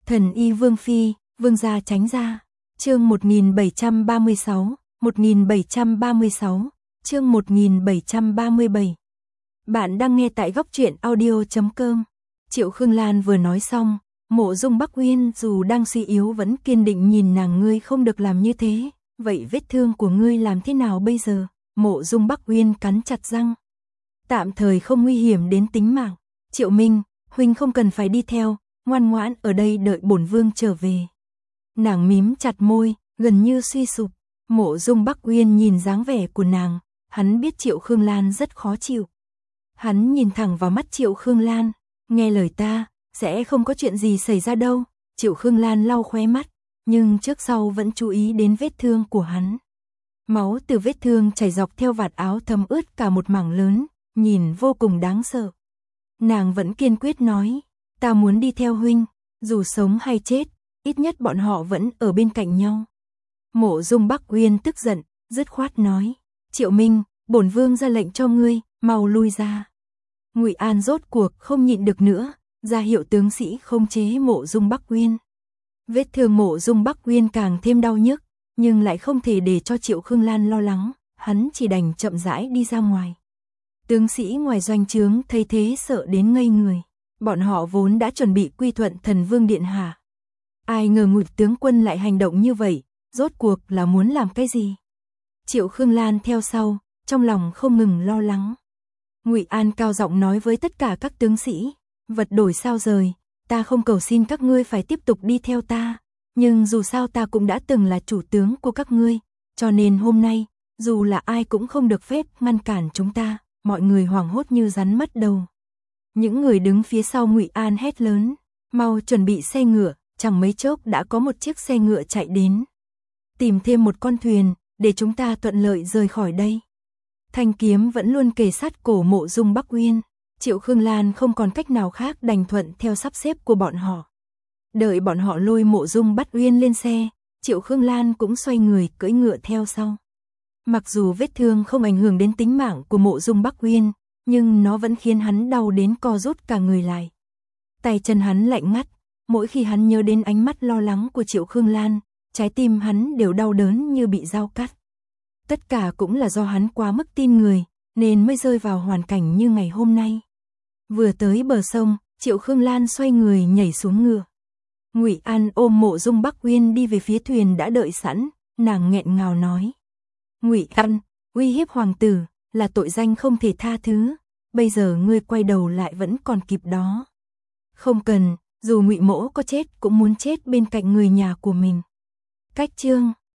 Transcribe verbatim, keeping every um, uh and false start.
Thần y Vương Phi, Vương gia tránh ra. Chương một nghìn bảy trăm ba mươi sáu, một nghìn bảy trăm ba mươi sáu, chương một nghìn bảy trăm ba mươi bảy. Bạn đang nghe tại góc truyện audio chấm com. Triệu Khương Lan vừa nói xong, Mộ Dung Bắc Uyên dù đang suy yếu vẫn kiên định nhìn nàng, ngươi không được làm như thế, vậy vết thương của ngươi làm thế nào bây giờ? Mộ Dung Bắc Uyên cắn chặt răng. Tạm thời không nguy hiểm đến tính mạng. Triệu Minh, huynh không cần phải đi theo, ngoan ngoãn ở đây đợi bổn vương trở về. Nàng mím chặt môi, gần như suy sụp. Mộ Dung Bắc Uyên nhìn dáng vẻ của nàng, hắn biết Triệu Khương Lan rất khó chịu. Hắn nhìn thẳng vào mắt Triệu Khương Lan, nghe lời ta, sẽ không có chuyện gì xảy ra đâu. Triệu Khương Lan lau khóe mắt, nhưng trước sau vẫn chú ý đến vết thương của hắn. Máu từ vết thương chảy dọc theo vạt áo thấm ướt cả một mảng lớn, nhìn vô cùng đáng sợ. Nàng vẫn kiên quyết nói, ta muốn đi theo huynh, dù sống hay chết, ít nhất bọn họ vẫn ở bên cạnh nhau. Mộ Dung Bắc Uyên tức giận, dứt khoát nói, Triệu Minh, bổn vương ra lệnh cho ngươi, mau lui ra. Ngụy An rốt cuộc không nhịn được nữa, ra hiệu tướng sĩ không chế Mộ Dung Bắc Uyên. Vết thương Mộ Dung Bắc Uyên càng thêm đau nhức, nhưng lại không thể để cho Triệu Khương Lan lo lắng, hắn chỉ đành chậm rãi đi ra ngoài. Tướng sĩ ngoài doanh trướng thấy thế sợ đến ngây người, bọn họ vốn đã chuẩn bị quy thuận Thần Vương điện hạ. Ai ngờ Ngụy tướng quân lại hành động như vậy, rốt cuộc là muốn làm cái gì? Triệu Khương Lan theo sau, trong lòng không ngừng lo lắng. Ngụy An cao giọng nói với tất cả các tướng sĩ, vật đổi sao rời, ta không cầu xin các ngươi phải tiếp tục đi theo ta, nhưng dù sao ta cũng đã từng là chủ tướng của các ngươi, cho nên hôm nay, dù là ai cũng không được phép ngăn cản chúng ta. Mọi người hoảng hốt như rắn mất đầu. Những người đứng phía sau Ngụy An hét lớn, mau chuẩn bị xe ngựa, chẳng mấy chốc đã có một chiếc xe ngựa chạy đến. Tìm thêm một con thuyền, để chúng ta thuận lợi rời khỏi đây. Thanh kiếm vẫn luôn kề sát cổ Mộ Dung Bắc Uyên, Triệu Khương Lan không còn cách nào khác đành thuận theo sắp xếp của bọn họ. Đợi bọn họ lôi Mộ Dung Bắc Uyên lên xe, Triệu Khương Lan cũng xoay người cưỡi ngựa theo sau. Mặc dù vết thương không ảnh hưởng đến tính mạng của Mộ Dung Bắc Uyên, nhưng nó vẫn khiến hắn đau đến co rút cả người lại. Tay chân hắn lạnh ngắt, mỗi khi hắn nhớ đến ánh mắt lo lắng của Triệu Khương Lan, trái tim hắn đều đau đớn như bị dao cắt. Tất cả cũng là do hắn quá mức tin người, nên mới rơi vào hoàn cảnh như ngày hôm nay. Vừa tới bờ sông, Triệu Khương Lan xoay người nhảy xuống ngựa. Ngụy An ôm Mộ Dung Bắc Uyên đi về phía thuyền đã đợi sẵn, nàng nghẹn ngào nói. Ngụy An, uy hiếp hoàng tử là tội danh không thể tha thứ, bây giờ ngươi quay đầu lại vẫn còn kịp đó. Không cần, dù Ngụy Mỗ có chết cũng muốn chết bên cạnh người nhà của mình. Cách chương